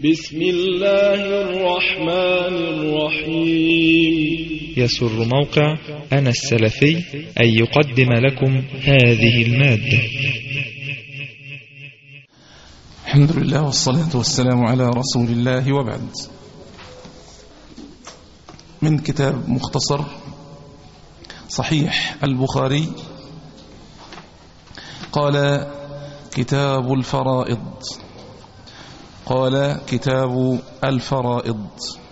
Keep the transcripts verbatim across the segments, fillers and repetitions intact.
بسم الله الرحمن الرحيم. يسر موقع أنا السلفي أن يقدم لكم هذه المادة. الحمد لله والصلاة والسلام على رسول الله، وبعد. من كتاب مختصر صحيح البخاري، قال كتاب الفرائض قال كتاب الفرائض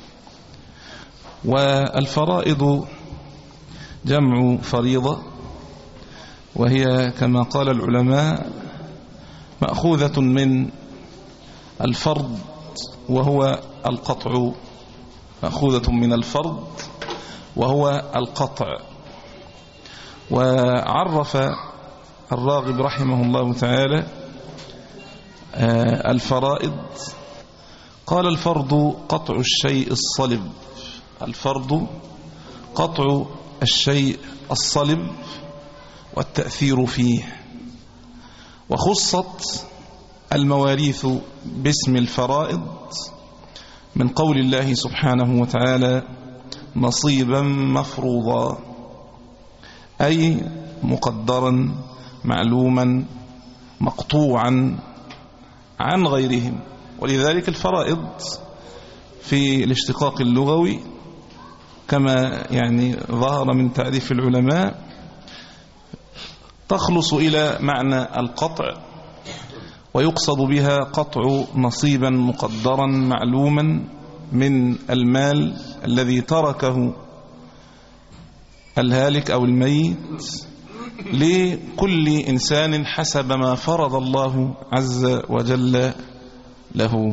والفرائض جمع فريضة، وهي كما قال العلماء مأخوذة من الفرض وهو القطع مأخوذة من الفرض وهو القطع. وعرف الراغب رحمه الله تعالى الفرائض، قال الفرض قطع الشيء الصلب الفرض قطع الشيء الصلب والتأثير فيه. وخصت المواريث باسم الفرائض من قول الله سبحانه وتعالى نصيبا مفروضا، أي مقدرا معلوما مقطوعا عن غيرهم. ولذلك الفرائض في الاشتقاق اللغوي كما يعني ظهر من تعريف العلماء تخلص إلى معنى القطع، ويقصد بها قطع نصيبا مقدرا معلوما من المال الذي تركه الهالك أو الميت لكل إنسان حسب ما فرض الله عز وجل له.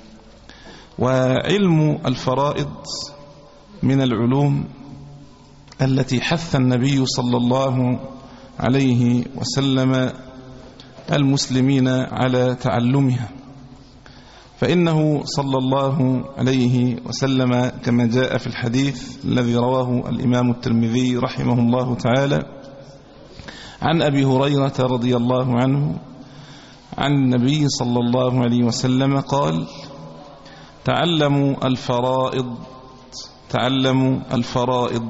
وعلم الفرائض من العلوم التي حث النبي صلى الله عليه وسلم المسلمين على تعلمها، فإنه صلى الله عليه وسلم كما جاء في الحديث الذي رواه الإمام الترمذي رحمه الله تعالى عن أبي هريرة رضي الله عنه عن النبي صلى الله عليه وسلم قال تعلموا الفرائض تعلموا الفرائض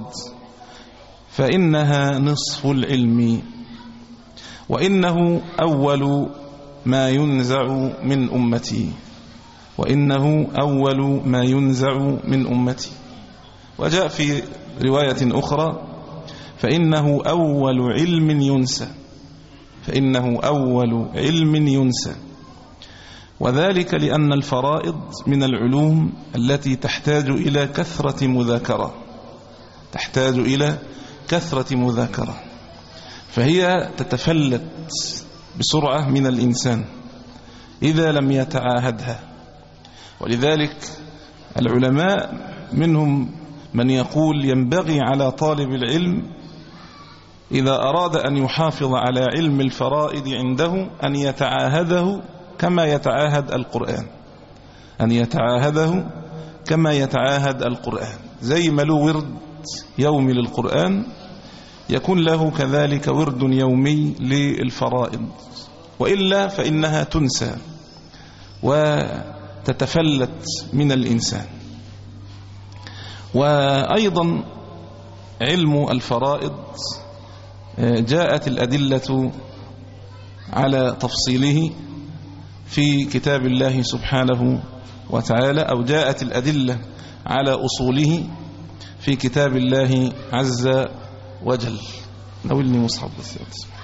فإنها نصف العلم، وإنه أول ما ينزع من أمتي وإنه أول ما ينزع من أمتي. وجاء في رواية أخرى فإنه أول علم ينسى فإنه أول علم ينسى وذلك لأن الفرائض من العلوم التي تحتاج إلى كثرة مذاكرة تحتاج إلى كثرة مذاكرة فهي تتفلت بسرعة من الإنسان إذا لم يتعاهدها. ولذلك العلماء منهم من يقول ينبغي على طالب العلم إذا أراد أن يحافظ على علم الفرائض عنده أن يتعاهده كما يتعاهد القرآن أن يتعاهده كما يتعاهد القرآن زي ما له ورد يومي للقرآن يكون له كذلك ورد يومي للفرائض، وإلا فإنها تنسى وتتفلت من الإنسان. وأيضا علم الفرائض جاءت الأدلة على تفصيله في كتاب الله سبحانه وتعالى، أو جاءت الأدلة على أصوله في كتاب الله عز وجل. نولني مصحف بس.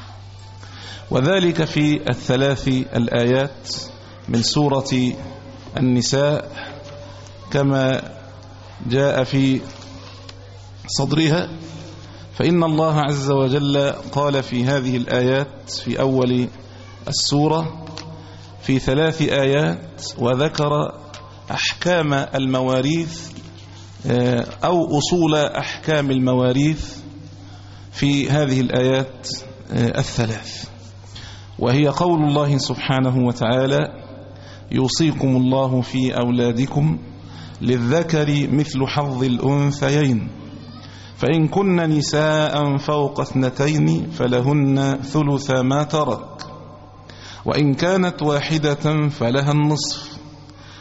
وذلك في الثلاث الآيات من سورة النساء كما جاء في صدرها. فإن الله عز وجل قال في هذه الآيات في أول السورة في ثلاث آيات وذكر أحكام المواريث أو أصول أحكام المواريث في هذه الآيات الثلاث، وهي قول الله سبحانه وتعالى يوصيكم الله في أولادكم للذكر مثل حظ الأنثيين فإن كن نساء فوق اثنتين فلهن ثلث ما ترك وإن كانت واحدة فلها النصف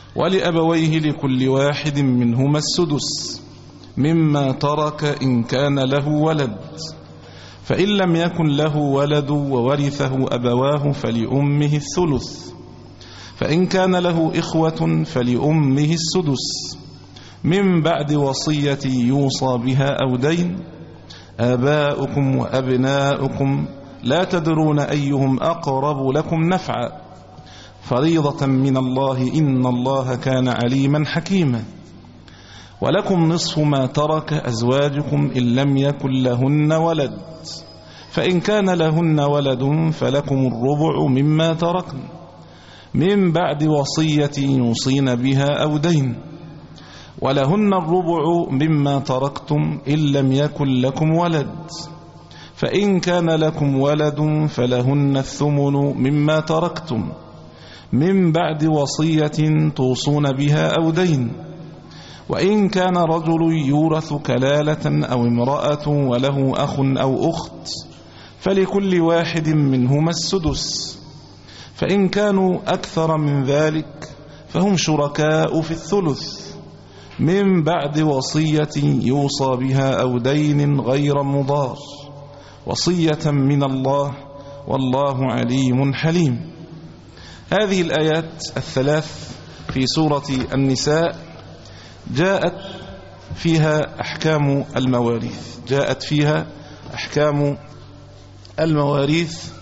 ولأبويه لكل واحد منهما السدس مما ترك إن كان له ولد، فإن لم يكن له ولد وورثه أبواه فلأمه الثلث، فإن كان له إخوة فلأمه السدس من بعد وصية يوصى بها أو دين. آباؤكم وأبناؤكم لا تدرون أيهم أقرب لكم نفعا فريضة من الله إن الله كان عليما حكيما. ولكم نصف ما ترك أزواجكم إن لم يكن لهن ولد، فإن كان لهن ولد فلكم الربع مما تركن من بعد وصية يوصين بها أو دين. ولهن الربع مما تركتم إن لم يكن لكم ولد، فإن كان لكم ولد فلهن الثمن مما تركتم من بعد وصية توصون بها أو دين. وإن كان رجل يورث كلالة أو امرأة وله أخ أو أخت فلكل واحد منهما السدس، فإن كانوا أكثر من ذلك فهم شركاء في الثلث من بعد وصية يوصى بها أو دين غير مضار، وصية من الله والله عليم حليم. هذه الآيات الثلاث في سورة النساء جاءت فيها أحكام المواريث، جاءت فيها أحكام المواريث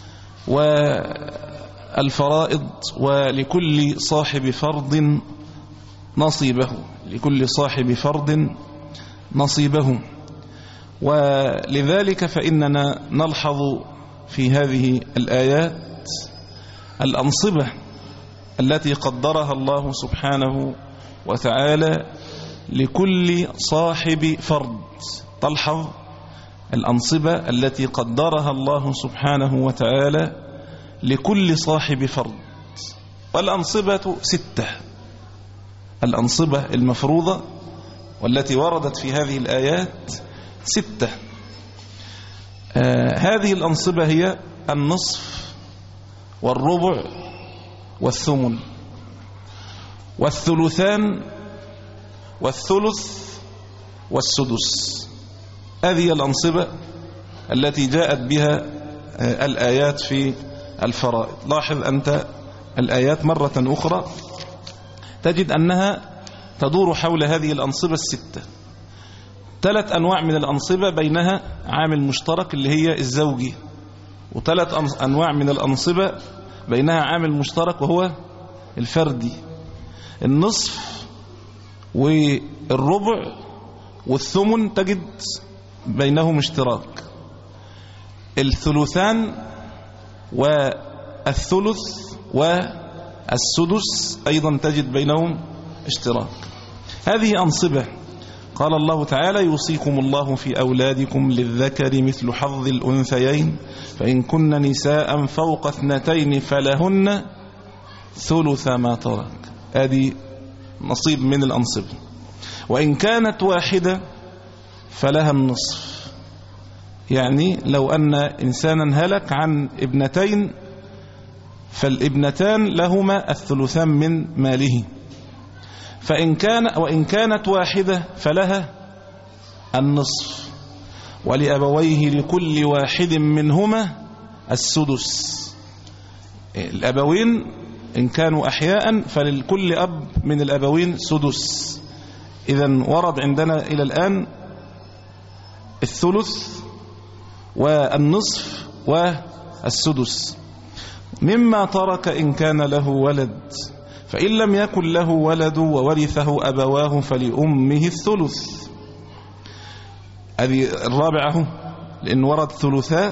والفرائض، ولكل صاحب فرض نصيبه، لكل صاحب فرض نصيبه. ولذلك فإننا نلحظ في هذه الآيات الأنصبة التي قدرها الله سبحانه وتعالى لكل صاحب فرض. تلحظ الأنصبة التي قدرها الله سبحانه وتعالى لكل صاحب فرض. والأنصبة ستة، الأنصبة المفروضة والتي وردت في هذه الآيات ستة. آه هذه الأنصبة هي النصف والربع والثمن والثلثان والثلث والسدس. هذه الأنصبة التي جاءت بها آه الآيات في الفرائض. لاحظ أنت الآيات مرة أخرى تجد أنها تدور حول هذه الأنصبة الستة. ثلاث أنواع من الأنصبة بينها عامل مشترك اللي هي الزوجي، وثلاث أنواع من الأنصبة بينها عامل مشترك وهو الفردي. النصف والربع والثمن تجد بينهم اشتراك. الثلثان والثلث والسدس أيضا تجد بينهم اشتراك. هذه أنصبة. قال الله تعالى: يوصيكم الله في أولادكم للذكر مثل حظ الأنثيين فإن كن نساء فوق اثنتين فلهن ثلث ما ترك. هذه نصيب من الأنصبة. وإن كانت واحدة فلها النصف، يعني لو أن إنسانا هلك عن ابنتين فالابنتان لهما الثلثان من ماله. فإن كان وإن كانت واحدة فلها النصف، ولأبويه لكل واحد منهما السدس. الأبوين إن كانوا أحياء فللكل أب من الأبوين سدس. إذن ورد عندنا إلى الآن الثلث والنصف والسدس مما ترك إن كان له ولد، فإن لم يكن له ولد وورثه أبواه فلأمه الثلث. هذه الرابعة، لأن ورد ثلثاء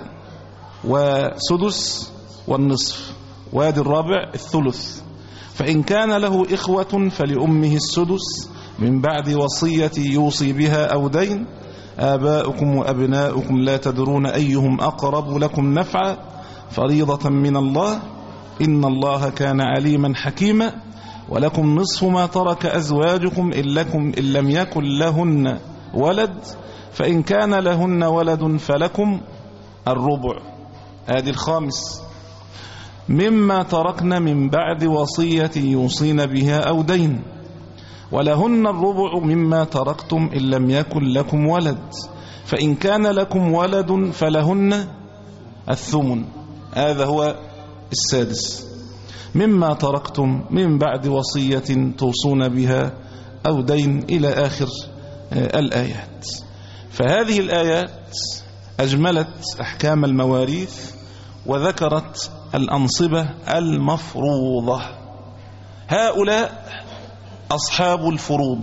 وسدس والنصف، وهذه الرابع الثلث. فإن كان له إخوة فلأمه السدس من بعد وصية يوصي بها أو دين. آباؤكم وأبناؤكم لا تدرون أيهم أقرب لكم نفعا فريضة من الله إن الله كان عليما حكيما. ولكم نصف ما ترك أزواجكم إن, لكم إن لم يكن لهن ولد، فإن كان لهن ولد فلكم الربع. هذه الخامس. مما تركن من بعد وصية يوصين بها أو دين، ولهن الربع مما تركتم إن لم يكن لكم ولد، فإن كان لكم ولد فلهن الثمن. هذا هو السادس، مما تركتم من بعد وصية توصون بها أو دين إلى آخر الآيات. فهذه الآيات أجملت أحكام المواريث وذكرت الأنصبة المفروضة. هؤلاء أصحاب الفروض،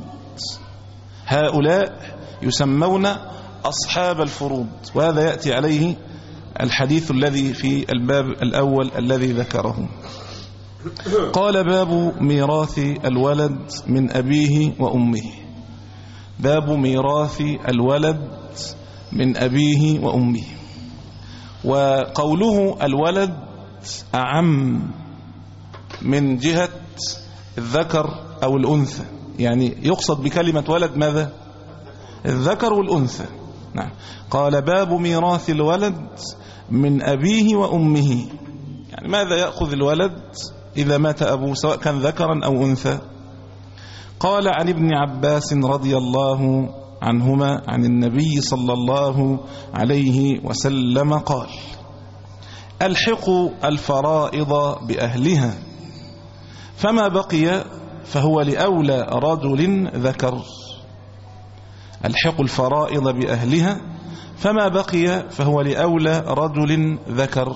هؤلاء يسمون أصحاب الفروض، وهذا يأتي عليه الحديث الذي في الباب الأول الذي ذكره. قال باب ميراث الولد من أبيه وأمه. باب ميراث الولد من أبيه وأمه. وقوله الولد أعم من جهة الذكر أو الأنثى، يعني يقصد بكلمة ولد ماذا؟ الذكر والأنثى. نعم. قال باب ميراث الولد من أبيه وأمه، يعني ماذا يأخذ الولد إذا مات أبوه سواء كان ذكرا أو أنثى. قال عن ابن عباس رضي الله عنهما عن النبي صلى الله عليه وسلم قال: الحقوا الفرائض بأهلها، فما بقي فهو لأولى رجل ذكر. الحقوا الفرائض بأهلها، فما بقي فهو لأولى رجل ذكر.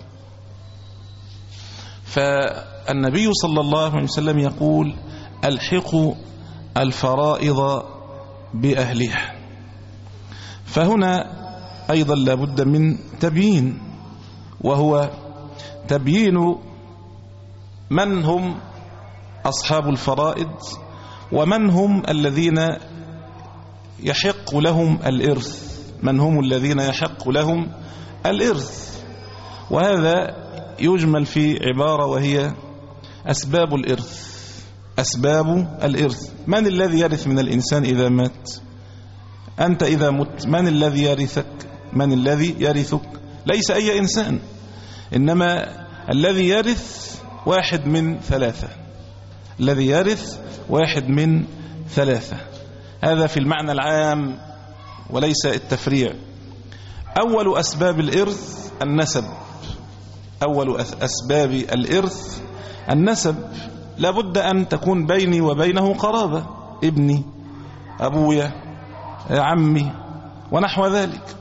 فالنبي صلى الله عليه وسلم يقول: الحقوا الفرائض بأهلها. فهنا أيضا لابد من تبيين، وهو تبيين من هم أصحاب الفرائض ومن هم الذين يحق لهم الإرث، من هم الذين يحق لهم الإرث. وهذا يجمل في عبارة وهي أسباب الإرث. أسباب الإرث، من الذي يرث من الإنسان إذا مات؟ أنت إذا مت من الذي يرثك؟ من الذي يرثك؟ ليس أي إنسان، إنما الذي يرث واحد من ثلاثة. الذي يرث واحد من ثلاثة، هذا في المعنى العام وليس التفريع. أول أسباب الإرث النسب. أول أسباب الإرث النسب، لابد أن تكون بيني وبينه قرابة، ابني، أبويا، عمي ونحو ذلك.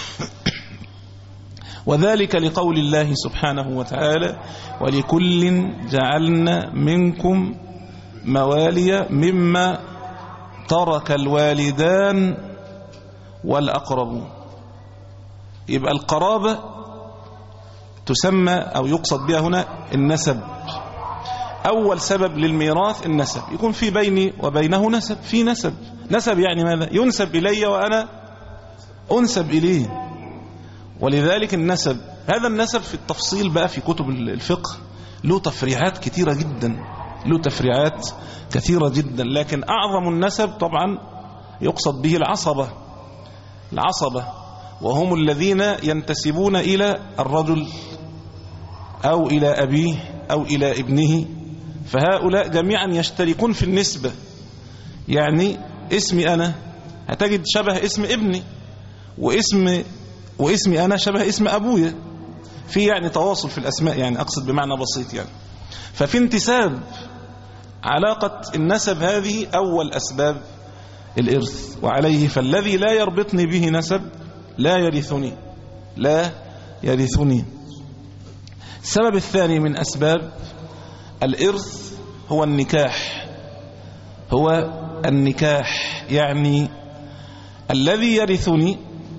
وذلك لقول الله سبحانه وتعالى: ولكل جعلنا منكم موالي مما ترك الوالدان والأقربون. يبقى القرابة تسمى أو يقصد بها هنا النسب. أول سبب للميراث النسب، يكون في بيني وبينه نسب، في نسب. نسب يعني ماذا؟ ينسب إلي وأنا أنسب إليه. ولذلك النسب، هذا النسب في التفصيل بقى في كتب الفقه له تفريعات كثيرة جدا، له تفريعات كثيرة جدا، لكن أعظم النسب طبعا يقصد به العصبة. العصبة وهم الذين ينتسبون إلى الرجل أو إلى أبيه أو إلى ابنه، فهؤلاء جميعا يشتركون في النسبة. يعني اسمي أنا هتجد شبه اسم ابني، واسم واسمي أنا شبه اسم أبويا، في يعني تواصل في الأسماء، يعني أقصد بمعنى بسيط يعني. ففي انتساب، علاقة النسب هذه أول أسباب الإرث، وعليه فالذي لا يربطني به نسب لا يرثني، لا يرثني. السبب الثاني من أسباب الإرث هو النكاح. هو النكاح، يعني الذي يرثني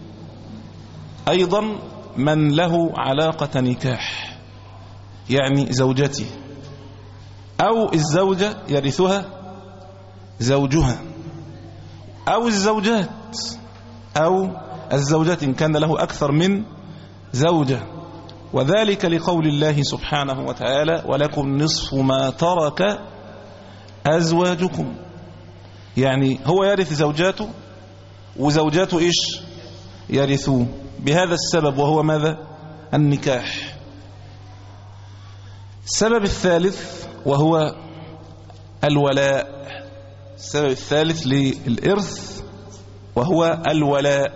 أيضا من له علاقة نكاح، يعني زوجتي، أو الزوجة يرثها زوجها، أو الزوجات، أو الزوجات إن كان له أكثر من زوجة. وذلك لقول الله سبحانه وتعالى: ولكم نصف ما ترك أزواجكم. يعني هو يرث زوجاته وزوجاته إيش؟ يرثوه بهذا السبب، وهو ماذا؟ النكاح. السبب الثالث وهو الولاء. السبب الثالث للإرث وهو الولاء.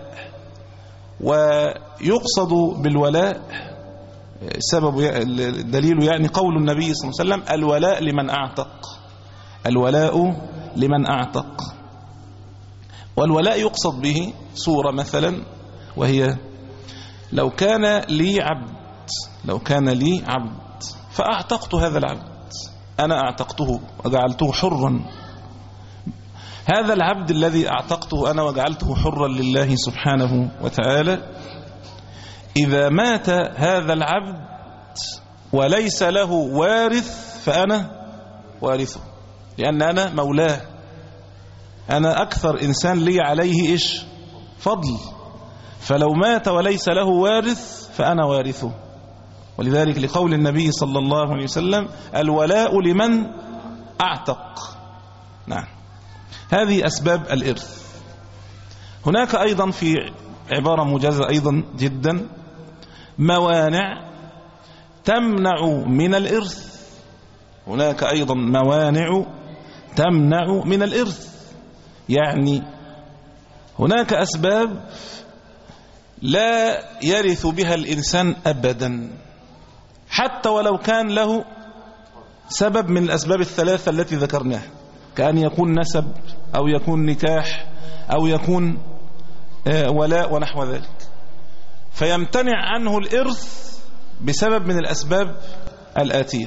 ويقصد بالولاء سبب الدليل يعني قول النبي صلى الله عليه وسلم الولاء لمن أعتق. الولاء لمن أعتق. والولاء يقصد به صورة مثلا، وهي لو كان لي عبد لو كان لي عبد فأعتقت هذا العبد، أنا أعتقته وجعلته حرا. هذا العبد الذي أعتقته أنا وجعلته حرا لله سبحانه وتعالى، إذا مات هذا العبد وليس له وارث فأنا وارثه، لأن أنا مولاه، أنا أكثر إنسان لي عليه إيش؟ فضل. فلو مات وليس له وارث فأنا وارثه. ولذلك لقول النبي صلى الله عليه وسلم الولاء لمن أعتق. نعم، هذه أسباب الإرث. هناك أيضا في عبارة موجزة أيضا جدا موانع تمنع من الإرث. هناك أيضا موانع تمنع من الإرث، يعني هناك أسباب لا يرث بها الإنسان أبدا، حتى ولو كان له سبب من الأسباب الثلاثة التي ذكرناها، كأن يكون نسب أو يكون نكاح أو يكون ولاء ونحو ذلك، فيمتنع عنه الإرث بسبب من الأسباب الآتية.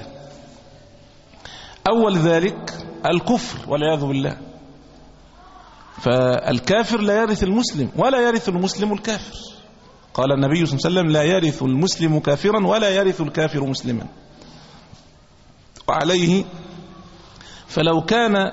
أول ذلك الكفر والعياذ بالله. فالكافر لا يرث المسلم ولا يرث المسلم الكافر. قال النبي صلى الله عليه وسلم لا يرث المسلم كافرا ولا يرث الكافر مسلما. وعليه فلو كان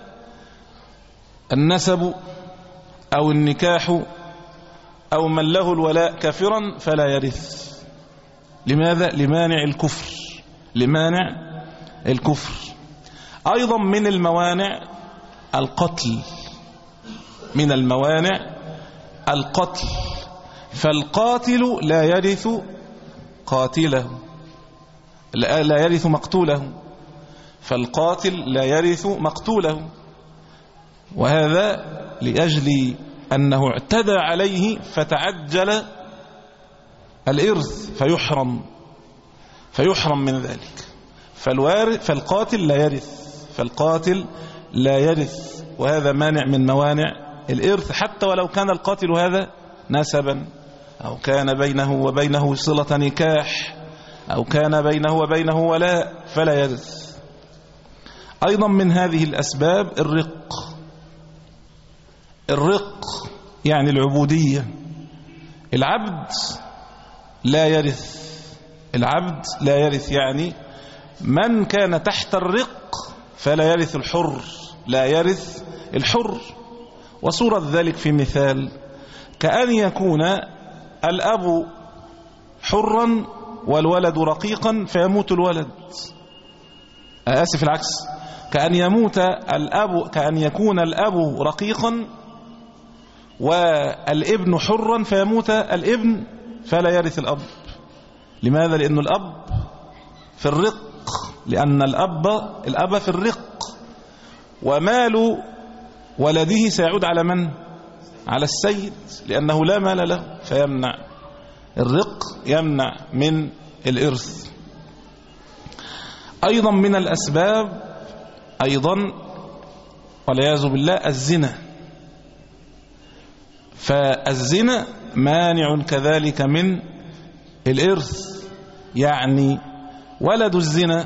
النسب أو النكاح أو من له الولاء كافرا فلا يرث. لماذا؟ لمانع الكفر. لمانع الكفر. أيضا من الموانع القتل. من الموانع القتل. فالقاتل لا يرث قاتله، لا يرث مقتوله. فالقاتل لا يرث مقتوله، وهذا لأجل أنه اعتدى عليه فتعجل الإرث فيحرم فيحرم من ذلك. فالقاتل لا يرث فالقاتل لا يرث وهذا مانع من موانع الإرث، حتى ولو كان القاتل هذا نسبا أو كان بينه وبينه صلة نكاح أو كان بينه وبينه ولاء فلا يرث. أيضا من هذه الأسباب الرق. الرق يعني العبودية. العبد لا يرث. العبد لا يرث يعني من كان تحت الرق فلا يرث الحر. لا يرث الحر. وصورة ذلك في مثال كأن يكون الأب حرا والولد رقيقا فيموت الولد. آسف العكس، كأن يموت الأب كأن يكون الأب رقيقا والابن حرا فيموت الابن فلا يرث الأب. لماذا؟ لأن الأب في الرق، لأن الأب الأب في الرق، ومال ولده سيعود على من؟ على السيد، لأنه لا مال له فيمنع. الرق يمنع من الإرث. أيضا من الأسباب أيضا والعياذ بالله الزنا. فالزنا مانع كذلك من الإرث. يعني ولد الزنا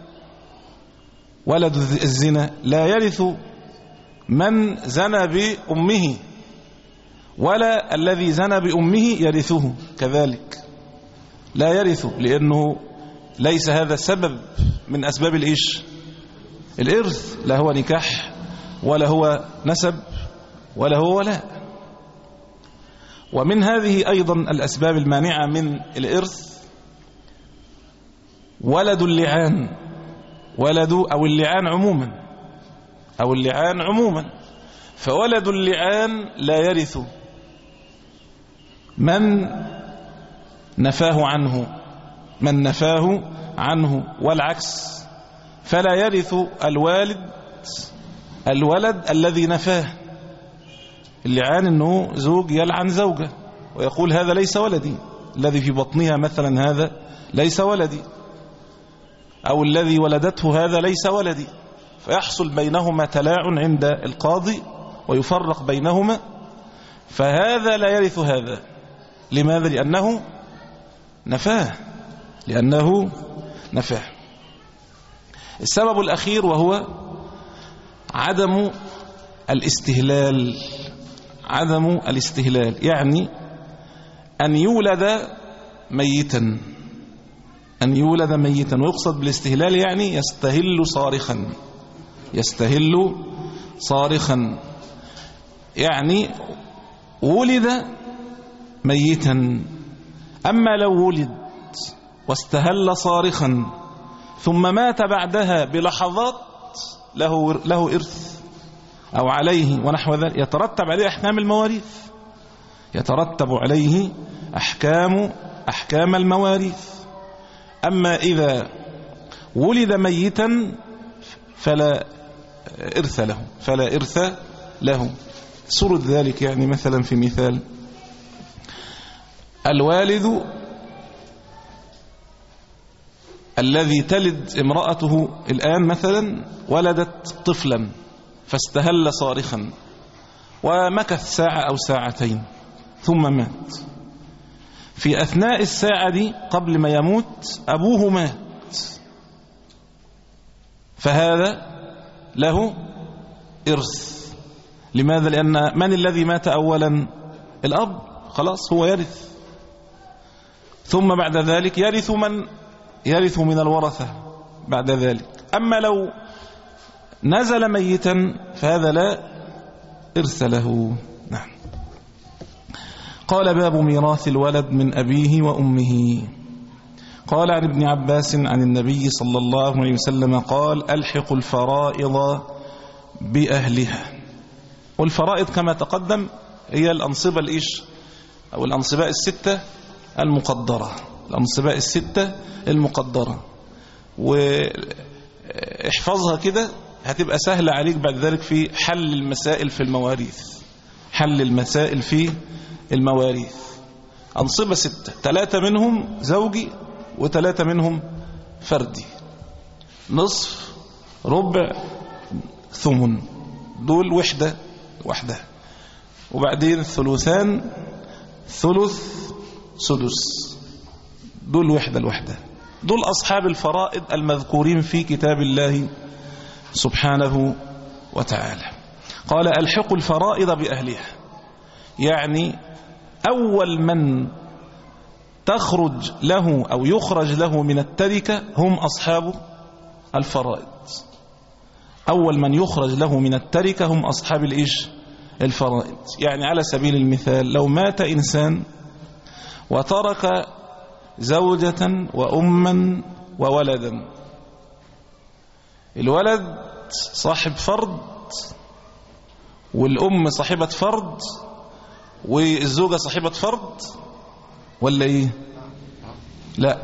ولد الزنا لا يرث من زنى بأمه، ولا الذي زنى بأمه يرثه كذلك، لا يرث، لأنه ليس هذا سبب من أسباب الإيش؟ الإرث. لا هو نكاح ولا هو نسب ولا هو ولاء. ومن هذه أيضا الأسباب المانعة من الإرث ولد اللعان. ولد أو اللعان عموما أو اللعان عموما فولد اللعان لا يرث من نفاه عنه من نفاه عنه والعكس، فلا يرث الوالد الولد الذي نفاه، اللي عان أنه زوج يلعن زوجة ويقول هذا ليس ولدي، الذي في بطنها مثلا هذا ليس ولدي، أو الذي ولدته هذا ليس ولدي، فيحصل بينهما تلاعن عند القاضي ويفرق بينهما، فهذا لا يرث هذا. لماذا؟ لأنه نفاه لأنه نفاه. السبب الأخير وهو عدم الاستهلال. عدم الاستهلال يعني أن يولد ميتا، أن يولد ميتا، ويقصد بالاستهلال يعني يستهل صارخا، يستهل صارخا، يعني ولد ميتا. أما لو ولد واستهل صارخا ثم مات بعدها بلحظات له له إرث أو عليه ونحو ذلك، يترتب عليه أحكام المواريث، يترتب عليه أحكام أحكام المواريث. أما إذا ولد ميتا فلا إرث له، فلا إرث له. سرد ذلك يعني مثلا في مثال: الوالد الذي تلد امرأته الآن مثلا ولدت طفلا فاستهل صارخا ومكث ساعة أو ساعتين ثم مات، في أثناء الساعة دي قبل ما يموت أبوه مات، فهذا له إرث. لماذا؟ لأن من الذي مات أولا؟ الأب، خلاص هو يرث، ثم بعد ذلك يرث من يرث من الورثة بعد ذلك. أما لو نزل ميتا فهذا لا إرث له. نعم. قال: باب ميراث الولد من أبيه وأمه. قال عن ابن عباس عن النبي صلى الله عليه وسلم قال: ألحق الفرائض بأهلها. والفرائض كما تقدم هي الأنصبة الإيش أو الأنصباء الستة المقدرة، الأنصباء الستة المقدرة، واحفظها كده هتبقى سهلة عليك بعد ذلك في حل المسائل في المواريث. حل المسائل في المواريث أنصبة ستة، ثلاثة منهم زوجي وثلاثة منهم فردي، نصف ربع ثمن، دول وحدة وحدة، وبعدين الثلثان ثلث سدس، دول وحدة الوحدة، دول أصحاب الفرائض المذكورين في كتاب الله سبحانه وتعالى. قال: ألحقوا الفرائض بأهلها، يعني أول من تخرج له أو يخرج له من التركة هم أصحاب الفرائض. أول من يخرج له من التركة هم أصحاب الإيش الفرائض. يعني على سبيل المثال لو مات إنسان وترك زوجة وأما وولدا، الولد صاحب فرض والأم صاحبة فرض والزوجة صاحبة فرض، ولا إيه؟ لا،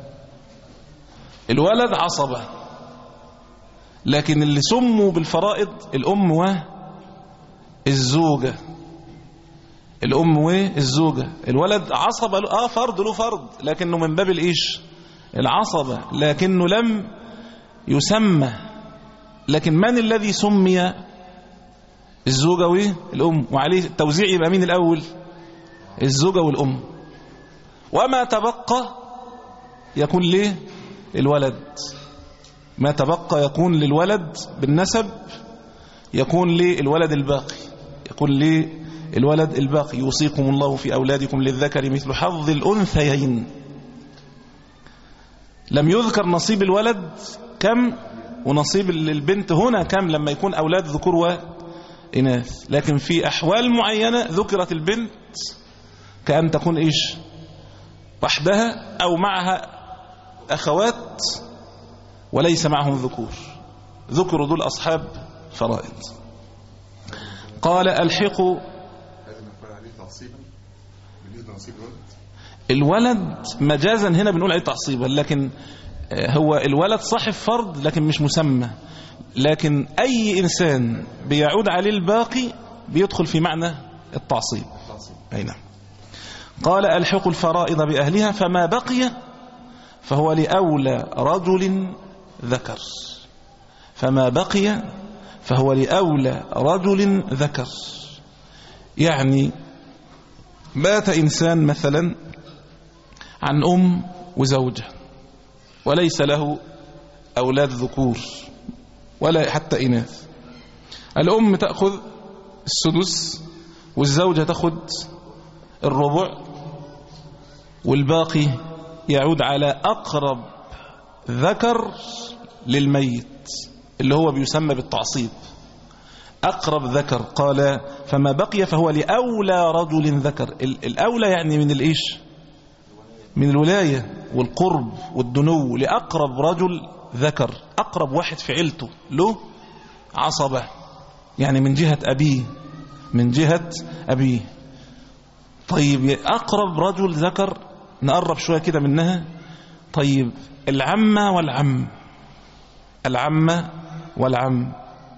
الولد عصبة، لكن اللي سموا بالفرائض الأم والزوجة، الأم والزوجة. الولد عصبة آه فرض له فرض، لكنه من باب الإيش العصبة، لكنه لم يسمى. لكن من الذي سمي؟ الزوجة والأم، وعليه التوزيع يبقى مين الأول؟ الزوجة والأم، وما تبقى يكون ليه الولد، ما تبقى يكون للولد بالنسب، يكون للولد الباقي، يكون للولد الباقي. يوصيكم الله في أولادكم للذكر مثل حظ الأنثيين. لم يذكر نصيب الولد كم ونصيب البنت هنا كم لما يكون أولاد ذكور وإناث، لكن في أحوال معينة ذكرت البنت كأن تكون إيش وحدها أو معها أخوات وليس معهم ذكور، ذكروا دول أصحاب فرائض. قال: ألحقوا الولد مجازا، هنا بنقول عليه تعصيبا، لكن هو الولد صاحب فرض لكن مش مسمى، لكن أي إنسان بيعود عليه الباقي بيدخل في معنى التعصيب. أي نعم. قال ألحق الفرائض بأهلها فما بقي فهو لأولى رجل ذكر. فما بقي فهو لأولى رجل ذكر. يعني مات إنسان مثلا عن أم وزوجة وليس له أولاد ذكور ولا حتى إناث. الأم تأخذ السدس والزوجة تأخذ الربع، والباقي يعود على أقرب ذكر للميت اللي هو بيسمى بالتعصيب، أقرب ذكر. قال فما بقي فهو لأولى رجل ذكر. الأولى يعني من الإيش؟ من الولاية والقرب والدنو، لأقرب رجل ذكر، أقرب واحد في عيلته له عصبة، يعني من جهة أبيه، من جهة أبيه. طيب أقرب رجل ذكر نقرب شوية كده منها. طيب العمة والعم، العمة والعم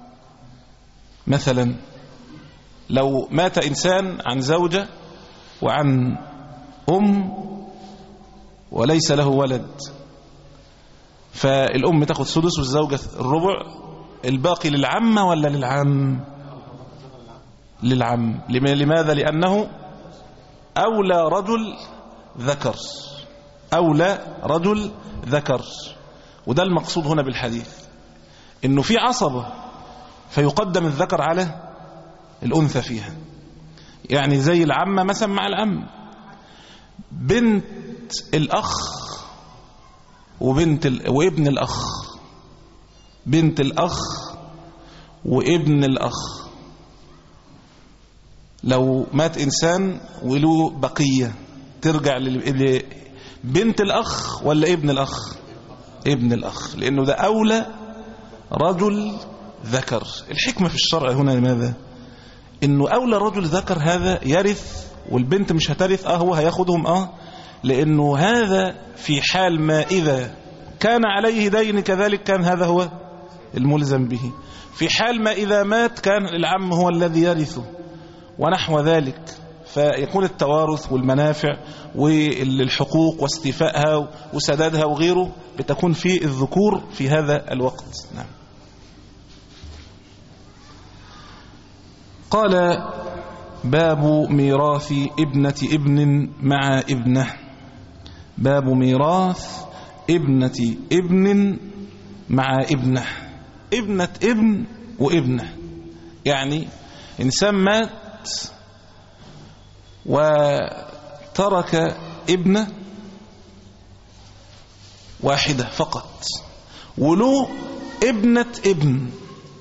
مثلا لو مات إنسان عن زوجة وعن أم وليس له ولد، فالأم تأخذ سدس والزوجة الربع، الباقي للعمة ولا للعم؟ للعم. لماذا؟ لأنه أولى رجل ذكر، أولى رجل ذكر. وده المقصود هنا بالحديث، إنه في عصبة فيقدم الذكر على الأنثى فيها. يعني زي العمة مثلا مع العم، بنت الأخ وبنت ال... وابن الأخ، بنت الأخ وابن الأخ. لو مات إنسان وله بقية ترجع لبنت الأخ ولا ابن الأخ؟ ابن الأخ، لأنه ده أولى رجل ذكر. الحكمة في الشرع هنا لماذا؟ إنه أولى رجل ذكر هذا يرث والبنت مش هترث. آه هو هياخدهم آه لأنه هذا في حال ما إذا كان عليه دين كذلك كان هذا هو الملزم به. في حال ما إذا مات كان العم هو الذي يرثه ونحو ذلك، فيكون التوارث والمنافع والحقوق واستيفائها وسدادها وغيره بتكون في الذكور في هذا الوقت. نعم. قال باب ميراث ابنة ابن مع ابنه. باب ميراث ابنة ابن مع ابنه. ابنة ابن وابنه، يعني إنسان مات وترك ابنة واحدة فقط وله ابنة ابن.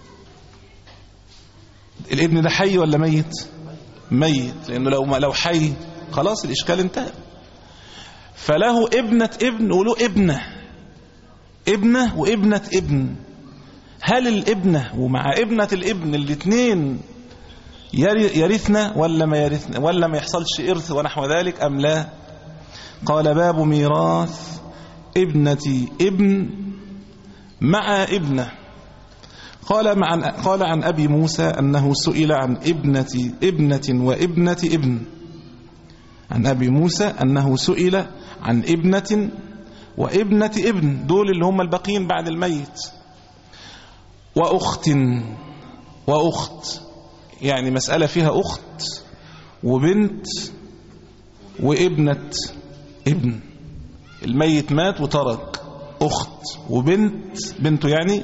الابن ده حي ولا ميت؟ ميت، لأنه لو لو حي خلاص الإشكال انتهى. فله ابنة ابن وله ابنة، ابنة وابنة ابن. هل الابنة ومع ابنة الابن الاثنين يرثنا ولا ما يرثنا ولا ما يحصلش إرث ونحو ذلك أم لا؟ قال باب ميراث ابنة ابن مع ابنة. قال عن قال عن أبي موسى أنه سئل عن ابنة ابنة وابنة ابن. عن أبي موسى أنه سئل عن ابنة وابنة ابن، دول اللي هم الباقين بعد الميت. وأخت وأخت، يعني مسألة فيها أخت وبنت وابنة ابن. الميت مات وترك أخت وبنت، بنته يعني،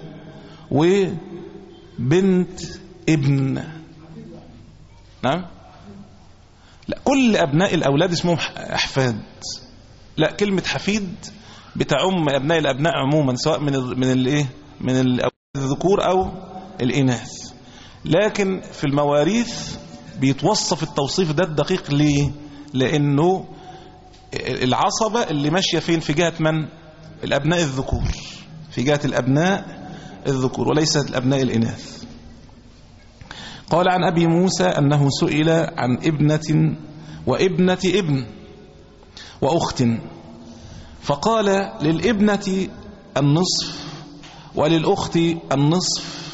وبنت ابن. نعم. لا، كل أبناء الأولاد اسمهم أحفاد. لا، كلمة حفيد بتعم أبناء الأبناء عموما، سواء من ال من الايه من الذكور أو الإناث. لكن في المواريث بيتوصف التوصيف ده الدقيق. ليه؟ لأنه العصبة اللي ماشية فين؟ في جهة من؟ الأبناء الذكور، في جهة الأبناء الذكور وليست الأبناء الإناث. قال عن أبي موسى أنه سئل عن ابنة وابنة ابن وأخت، فقال للابنة النصف وللأخت النصف،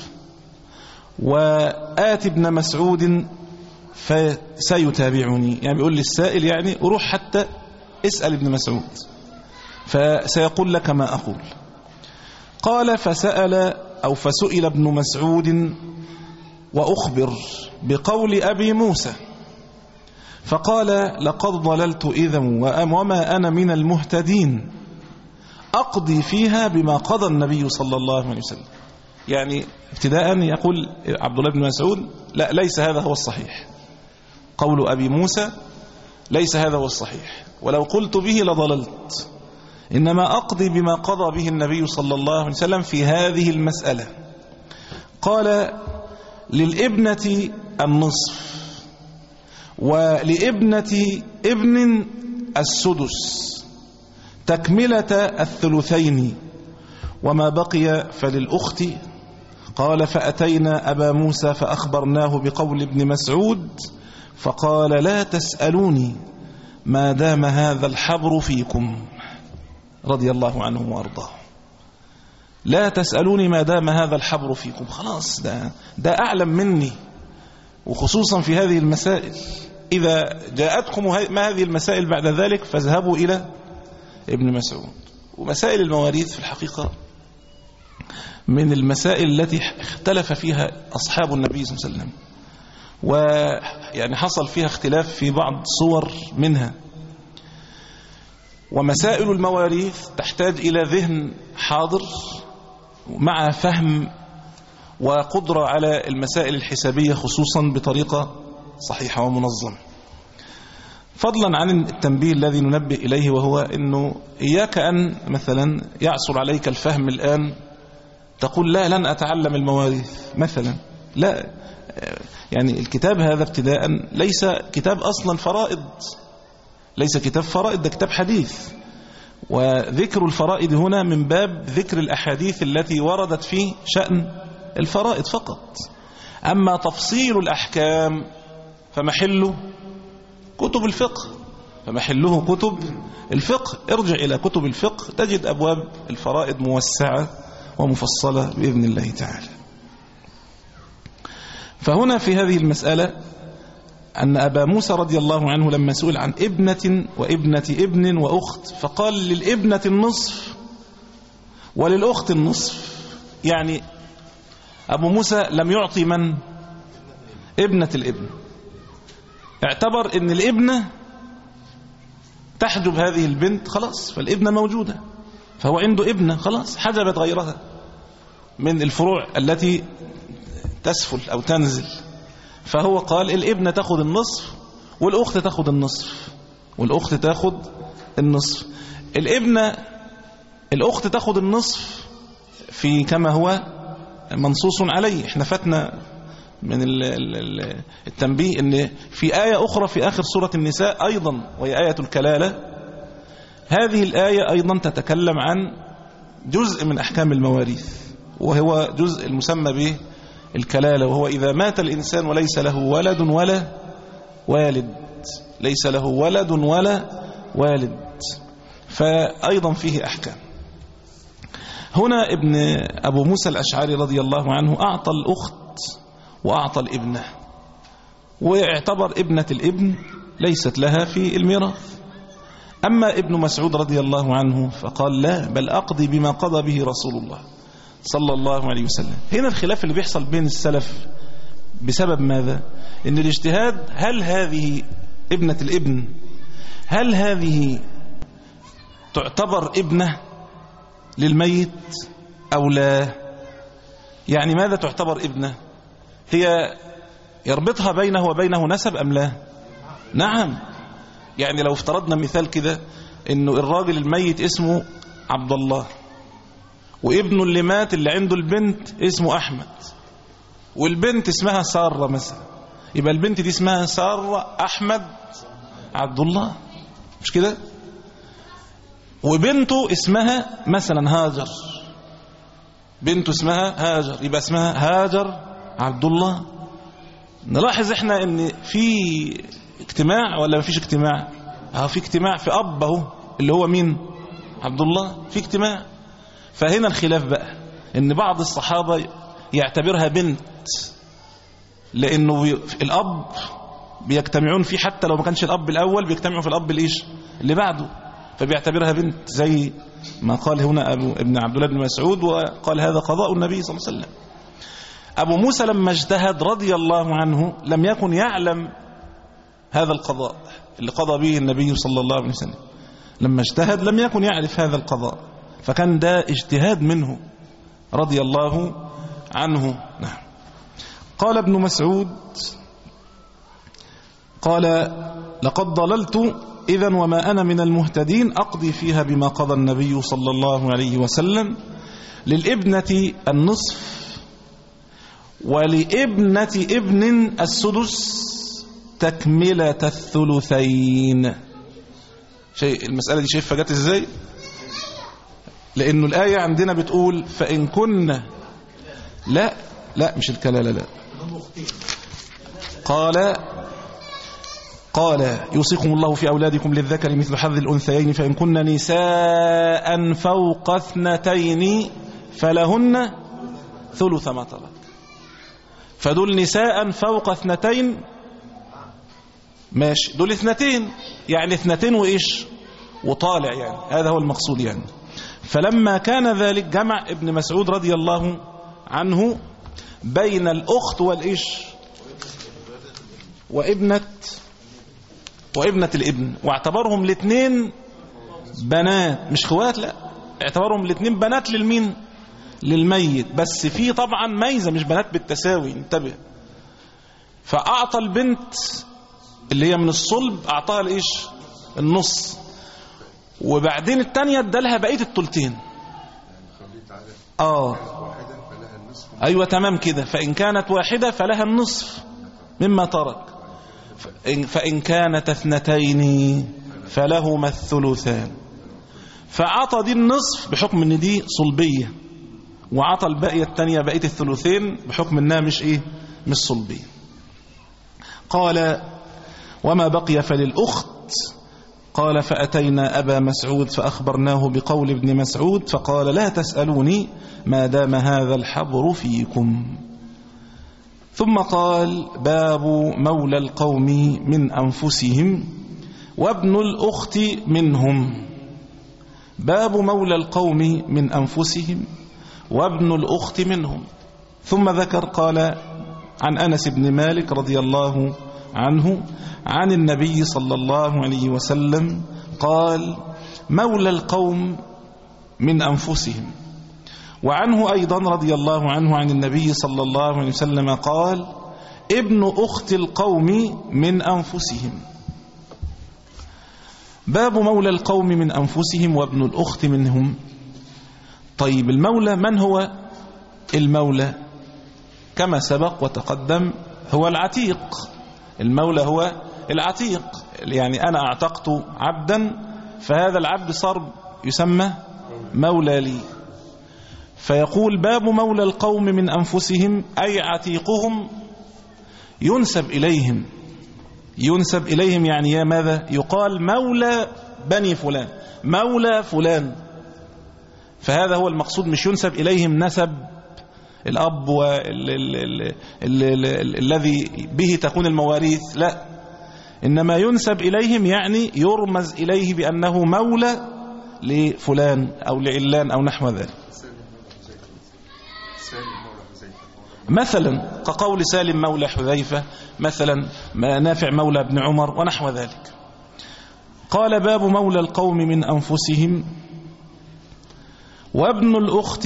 وآت ابن مسعود فسيتابعني. يعني بيقول للسائل يعني روح حتى اسأل ابن مسعود فسيقول لك ما أقول. قال فسأل أو فسئل ابن مسعود وأخبر بقول أبي موسى فقال لقد ضللت إذا وما أنا من المهتدين أقضي فيها بما قضى النبي صلى الله عليه وسلم. يعني ابتداء يقول عبد الله بن مسعود لا ليس هذا هو الصحيح، قول أبي موسى ليس هذا هو الصحيح، ولو قلت به لضللت، إنما أقضي بما قضى به النبي صلى الله عليه وسلم في هذه المسألة. قال للابنة النصف ولابنة ابن السدس تكملة الثلثين وما بقي فللأخت. قال فأتينا أبا موسى فأخبرناه بقول ابن مسعود فقال لا تسألوني ما دام هذا الحبر فيكم، رضي الله عنه وأرضاه. لا تسألوني ما دام هذا الحبر فيكم، خلاص ده, ده أعلم مني، وخصوصا في هذه المسائل. إذا جاءتكم ما هذه المسائل بعد ذلك فاذهبوا إلى ابن مسعود. ومسائل المواريث في الحقيقة من المسائل التي اختلف فيها أصحاب النبي صلى الله عليه وسلم، ويعني حصل فيها اختلاف في بعض صور منها. ومسائل المواريث تحتاج إلى ذهن حاضر مع فهم وقدرة على المسائل الحسابية خصوصا بطريقة صحيحة ومنظمة، فضلا عن التنبيه الذي ننبه إليه، وهو أنه إياك أن مثلا يعصر عليك الفهم الآن تقول لا لن أتعلم المواريث مثلا. لا، يعني الكتاب هذا ابتداء ليس كتاب أصلا فرائض، ليس كتاب فرائض، ده كتاب حديث، وذكر الفرائض هنا من باب ذكر الأحاديث التي وردت في شأن الفرائض فقط. أما تفصيل الأحكام فمحله كتب الفقه، فمحله كتب الفقه. ارجع إلى كتب الفقه تجد أبواب الفرائض موسعة ومفصلة بإذن الله تعالى. فهنا في هذه المسألة أن أبا موسى رضي الله عنه لما سئل عن ابنة وابنة ابن وأخت فقال للابنة النصف وللأخت النصف. يعني أبو موسى لم يعطي من؟ ابنة الابن. اعتبر أن الابنة تحجب هذه البنت، خلاص فالابنة موجودة، فهو عنده ابنة خلاص حجبت غيرها من الفروع التي تسفل أو تنزل، فهو قال الابنة تأخذ النصف والأخت تأخذ النصف والأخت تأخذ النصف. الابنة الأخت تأخذ النصف في كما هو منصوص عليه. احنا فتنا من التنبيه ان في آية أخرى في آخر سورة النساء أيضا وهي آية الكلالة، هذه الآية أيضا تتكلم عن جزء من أحكام المواريث، وهو جزء المسمى به الكلالة، وهو إذا مات الإنسان وليس له ولد ولا والد، ليس له ولد ولا والد، فأيضا فيه أحكام. هنا ابن أبو موسى الأشعري رضي الله عنه أعطى الأخت وأعطى الابنة، واعتبر ابنة الابن ليست لها في الميراث. أما ابن مسعود رضي الله عنه فقال لا، بل أقضي بما قضى به رسول الله صلى الله عليه وسلم. هنا الخلاف اللي بيحصل بين السلف بسبب ماذا؟ إن الاجتهاد، هل هذه ابنة الابن هل هذه تعتبر ابنة للميت أو لا؟ يعني ماذا تعتبر ابنة؟ هي يربطها بينه وبينه نسب أم لا؟ نعم. يعني لو افترضنا مثال كده إنه الراجل الميت اسمه عبد الله، وابنه اللي مات اللي عنده البنت اسمه أحمد، والبنت اسمها سارة مثلا، يبقى البنت دي اسمها سارة أحمد عبد الله، مش كده؟ وبنته اسمها مثلا هاجر، بنته اسمها هاجر، يبقى اسمها هاجر عبد الله. نلاحظ احنا ان في اجتماع ولا ما فيش اجتماع؟ اه في اجتماع في اب اهو اللي هو مين؟ عبد الله، في اجتماع. فهنا الخلاف بقى ان بعض الصحابة يعتبرها بنت، لانه الاب بيجتمعون فيه، حتى لو ما كانش الاب الاول بيجتمعوا في الاب الايش اللي بعده، فبيعتبرها بنت، زي ما قال هنا أبو ابن عبد الله بن مسعود، وقال هذا قضاء النبي صلى الله عليه وسلم. أبو موسى لما اجتهد رضي الله عنه لم يكن يعلم هذا القضاء اللي قضى به النبي صلى الله عليه وسلم، لما اجتهد لم يكن يعرف هذا القضاء، فكان ده اجتهاد منه رضي الله عنه. نعم. قال ابن مسعود قال لقد ضللت إذا وما أنا من المهتدين، أقضي فيها بما قضى النبي صلى الله عليه وسلم، للابنة النصف ولابنة ابن السدس تكملة الثلثين. شيء المسألة دي شايفها جت ازاي؟ لأنه الآية عندنا بتقول فإن كنا، لا لا مش الكلالة، لا قال قال يوصيكم الله في أولادكم للذكر مثل حظ الأنثيين، فإن كن نساء فوق اثنتين فلهن ثلث ما ترك. فدول نساء فوق اثنتين ماشي، دول اثنتين يعني اثنتين وإيش وطالع، يعني هذا هو المقصود يعني. فلما كان ذلك جمع ابن مسعود رضي الله عنه بين الأخت والإيش وابنة وابنة الابن، واعتبرهم الاثنين بنات مش خوات، لا اعتبرهم الاثنين بنات للمين للميت، بس في طبعا ميزة مش بنات بالتساوي، انتبه. فأعطى البنت اللي هي من الصلب أعطاها الإيش النص، وبعدين التانية ادالها بقية التلتين. آه أيوة تمام كده. فإن كانت واحدة فلها النصف مما ترك، فإن كانت اثنتين فلهما الثلثان. فعطى دي النصف بحكم ان دي صلبية، وعطى الباقية التانية بقية الثلثين بحكم انها مش ايه مش صلبية. قال وما بقي فللأخت. قال فأتينا أبا مسعود فأخبرناه بقول ابن مسعود، فقال لا تسألوني ما دام هذا الحبر فيكم. ثم قال باب مولى القوم من أنفسهم وابن الأخت منهم. باب مولى القوم من أنفسهم وابن الأخت منهم. ثم ذكر قال عن أنس بن مالك رضي الله عنه عن النبي صلى الله عليه وسلم قال مولى القوم من أنفسهم. وعنه أيضا رضي الله عنه عن النبي صلى الله عليه وسلم قال ابن أخت القوم من أنفسهم. باب مولى القوم من أنفسهم وابن الأخت منهم. طيب المولى من هو المولى؟ كما سبق وتقدم هو العتيق. المولى هو العتيق، يعني أنا أعتقت عبدا فهذا العبد صار يسمى مولى لي. فيقول باب مولى القوم من أنفسهم أي عتيقهم ينسب إليهم. ينسب إليهم يعني يا ماذا؟ يقال مولى بني فلان، مولى فلان. فهذا هو المقصود، مش ينسب إليهم نسب الأب الذي به تكون المواريث، لا، إنما ينسب إليهم يعني يرمز إليه بأنه مولى لفلان أو لعلان أو نحو ذلك. مثلا كقول سالم مولى حذيفة، مثلا نافع مولى ابن عمر ونحو ذلك. قال باب مولى القوم من أنفسهم وابن الأخت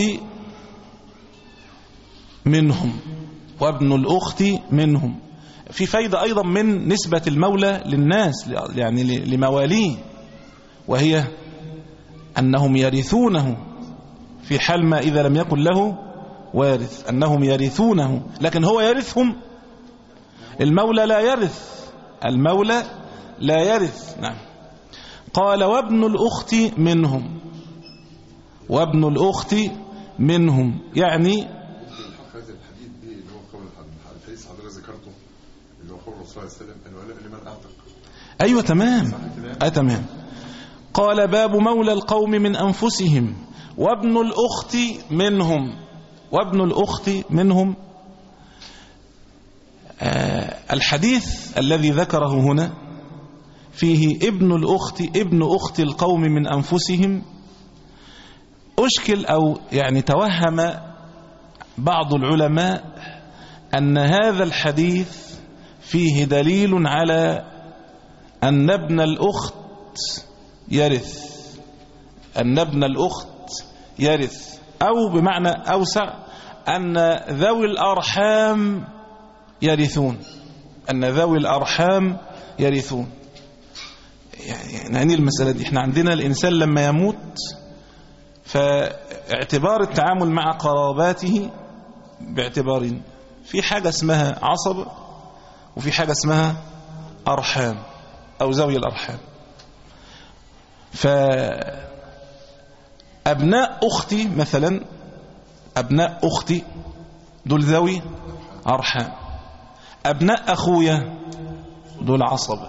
منهم. وابن الأخت منهم في فايدة أيضا من نسبة المولى للناس، يعني لمواليه، وهي أنهم يرثونه في حال ما إذا لم يكن له وارث، أنهم يرثونه، لكن هو يرثهم. المولى لا يرث، المولى لا يرث. نعم. قال وابن الأخت منهم. وابن الأخت منهم يعني هذا الحديث دي اللي هو قول الحديث حضرتك ذكرته اللي هو قول الرسول صلى الله عليه وسلم الولاء لمن أعتق. أيوة تمام. أه تمام. قال باب مولى القوم من أنفسهم وابن الأخت منهم. وابن الأخت منهم. آه الحديث الذي ذكره هنا فيه ابن الأخت ابن أخت القوم من أنفسهم. أشكل أو يعني توهم بعض العلماء أن هذا الحديث فيه دليل على أن ابن الأخت يرث، أن ابن الأخت يرث، أو بمعنى أوسع أن ذوي الأرحام يرثون، أن ذوي الأرحام يرثون. يعني يعني المسألة دي احنا عندنا الإنسان لما يموت فاعتبار التعامل مع قراباته باعتبارين، في حاجة اسمها عصبة وفي حاجة اسمها أرحام أو ذوي الأرحام. فأبناء أختي مثلا، أبناء أختي دول ذوي أرحام، أبناء أخويا دول عصبة.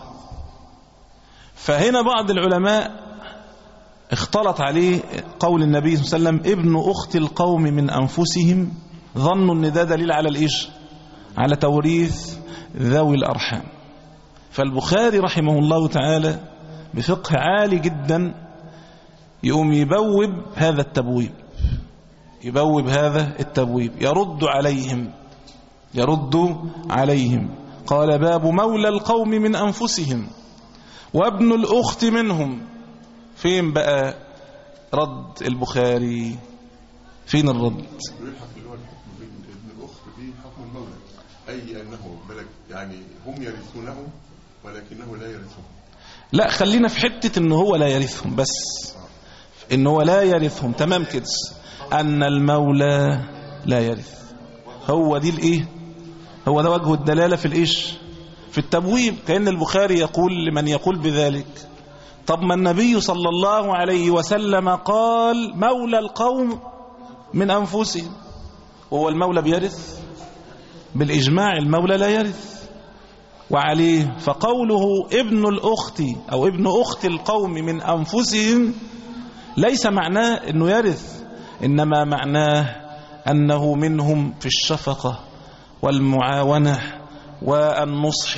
فهنا بعض العلماء اختلط عليه قول النبي صلى الله عليه وسلم ابن أخت القوم من أنفسهم، ظنوا ان ده دليل على الإيش؟ على توريث ذوي الأرحام. فالبخاري رحمه الله تعالى بفقه عالي جدا يقوم يبوب هذا التبويب، يبوب هذا التبويب يرد عليهم، يرد عليهم. قال باب مولى القوم من أنفسهم وابن الأخت منهم. فين بقى رد البخاري؟ فين الرد؟ يلحق اللي هو الحكم بين ابن الأخت به حكم المولى، أي أنه ملك، يعني هم يرثونه ولكنه لا يرثهم. لا، خلينا في حتة إنه هو لا يرثهم بس، إنه هو لا يرثهم تمام كده، أن المولى لا يرث. هو دي الإيه؟ هو ده وجه الدلالة في الإيش؟ في التبويب. كأن البخاري يقول لمن يقول بذلك طب ما النبي صلى الله عليه وسلم قال مولى القوم من أنفسهم، وهو المولى بيرث بالإجماع، المولى لا يرث. وعليه فقوله ابن الأخت أو ابن أخت القوم من أنفسهم ليس معناه أنه يرث، إنما معناه أنه منهم في الشفقة والمعاونة والنصح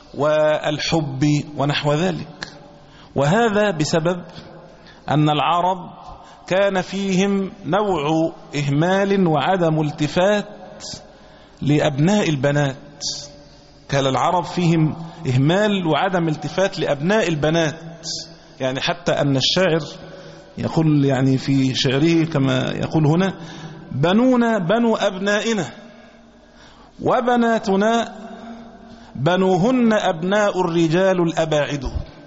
والحب ونحو ذلك. وهذا بسبب أن العرب كان فيهم نوع إهمال وعدم التفات لأبناء البنات. كان العرب فيهم إهمال وعدم التفات لأبناء البنات، يعني حتى أن الشاعر يقول يعني في شعره كما يقول هنا بنونا بنو أبنائنا وبناتنا بنوهن أبناء الرجال الأباعد.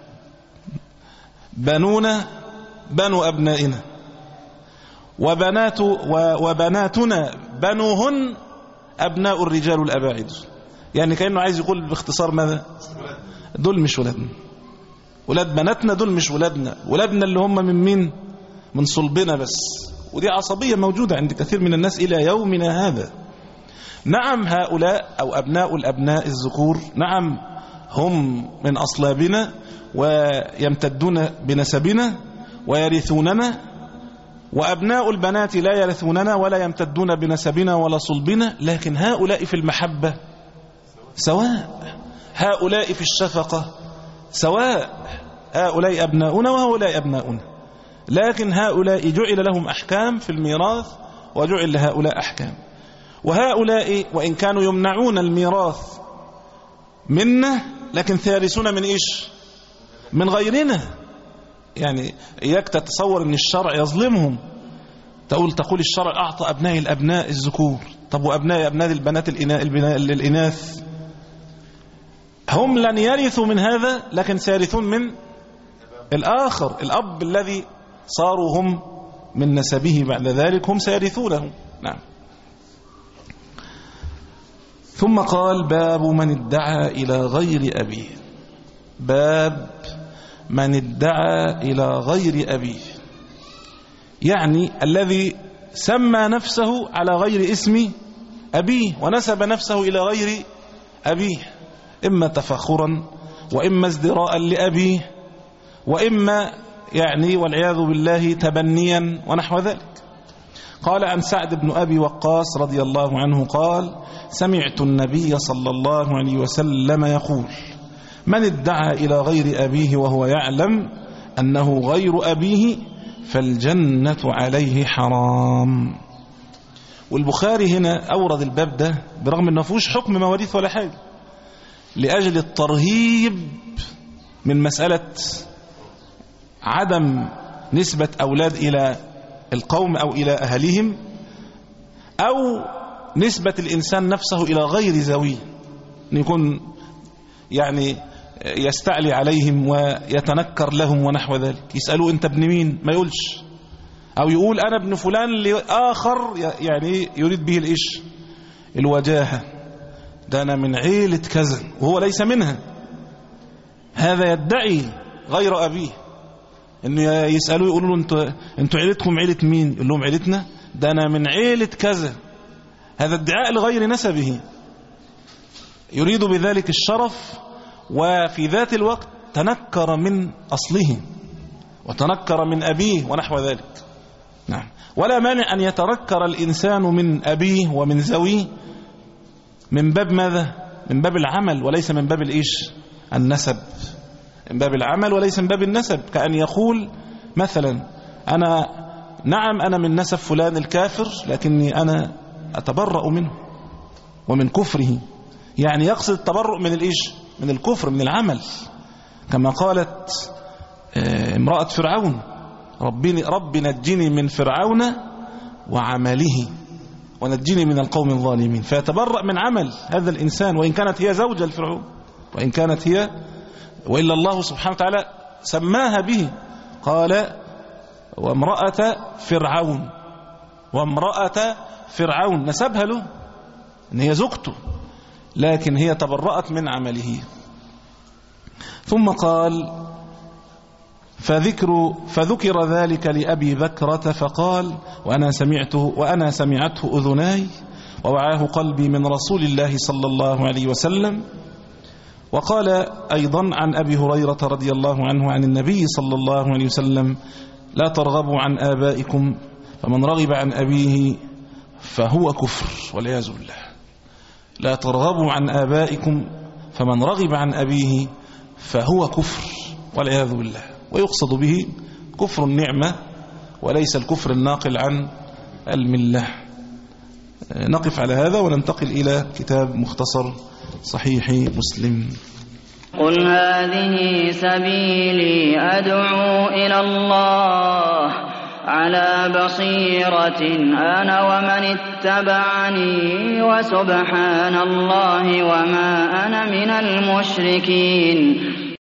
بنونا بنو أبنائنا وبنات وبناتنا بنوهن أبناء الرجال الأباعد. يعني كأنه عايز يقول باختصار ماذا؟ دول مش ولادنا، ولاد بناتنا دول مش ولادنا، ولادنا اللي هم من مين؟ من صلبنا بس. ودي عصبية موجودة عند كثير من الناس إلى يومنا هذا. نعم هؤلاء أو أبناء الأبناء الذكور نعم هم من أصلابنا ويمتدون بنسبنا ويرثوننا، وأبناء البنات لا يرثوننا ولا يمتدون بنسبنا ولا صلبنا، لكن هؤلاء في المحبة سواء، هؤلاء في الشفقة سواء، هؤلاء أبناؤنا وهؤلاء أبناؤنا، لكن هؤلاء جعل لهم أحكام في الميراث وجعل لهؤلاء أحكام. وهؤلاء وإن كانوا يمنعون الميراث منا لكن ثالثون من إيش؟ من غيرنا. يعني إياك تتصور أن الشرع يظلمهم، تقول تقول الشرع أعطى أبناء الأبناء الذكور، طب وأبناء أبناء البنات الإناث هم لن يرثوا من هذا لكن سيرثون من الآخر، الأب الذي صاروا هم من نسبه بعد ذلك هم سيرثونه. نعم. ثم قال باب من ادعى إلى غير أبيه. باب من ادعى إلى غير أبيه، يعني الذي سمى نفسه على غير اسم أبيه ونسب نفسه إلى غير أبيه، إما تفخرا وإما ازدراء لأبيه وإما يعني والعياذ بالله تبنيا ونحو ذلك. قال عن سعد بن أبي وقاص رضي الله عنه قال سمعت النبي صلى الله عليه وسلم يقول من ادعى إلى غير أبيه وهو يعلم أنه غير أبيه فالجنة عليه حرام. والبخاري هنا أورد الباب ده برغم أنه فيهوش حكم مواريث ولا حاجة، لأجل الترهيب من مسألة عدم نسبة أولاد إلى القوم أو إلى أهلهم، أو نسبة الإنسان نفسه إلى غير ذويه، أن يكون يعني يستعلي عليهم ويتنكر لهم ونحو ذلك. يسألوا أنت ابن مين؟ ما يقولش، أو يقول أنا ابن فلان لآخر يعني يريد به الإيش؟ الوجاهة، ده أنا من عيلة كذا وهو ليس منها. هذا يدعي غير أبيه، إنه يسألوا يقولوا له أنتوا أنتوا عيلتكم عيلة مين؟ يقول لهم عيلتنا ده أنا من عيلة كذا. هذا ادعاء لغير نسبه، يريد بذلك الشرف، وفي ذات الوقت تنكر من أصله وتنكر من أبيه ونحو ذلك. نعم، ولا مانع أن يتنكر الإنسان من أبيه ومن ذويه من باب ماذا؟ من باب العمل وليس من باب الإيش؟ النسب، من باب العمل وليس من باب النسب. كأن يقول مثلا أنا نعم أنا من نسب فلان الكافر، لكني أنا أتبرأ منه ومن كفره، يعني يقصد التبرؤ من الإيش؟ من الكفر، من العمل، كما قالت امرأة فرعون ربي, ربي نجني من فرعون وعمله ونجني من القوم الظالمين. فيتبرأ من عمل هذا الإنسان، وإن كانت هي زوجة لفرعون، وإن كانت هي، وإلا الله سبحانه وتعالى سماها به، قال وامرأة فرعون، وامرأة فرعون نسبها له إن هي زوجته، لكن هي تبرأت من عمله. ثم قال فذكر فذكر ذلك لأبي بكرة فقال وأنا سمعته وأنا سمعته أذناي ووعاه قلبي من رسول الله صلى الله عليه وسلم. وقال أيضا عن أبي هريرة رضي الله عنه عن النبي صلى الله عليه وسلم لا ترغبوا عن آبائكم فمن رغب عن أبيه فهو كفر والعياذ بالله. لا ترغبوا عن آبائكم فمن رغب عن أبيه فهو كفر والعياذ بالله. ويقصد به كفر النعمة وليس الكفر الناقل عن الملة. نقف على هذا وننتقل إلى كتاب مختصر صحيح مسلم. قل هذه سبيلي أدعو إلى الله على بصيرة أنا ومن اتبعني وسبحان الله وما أنا من المشركين.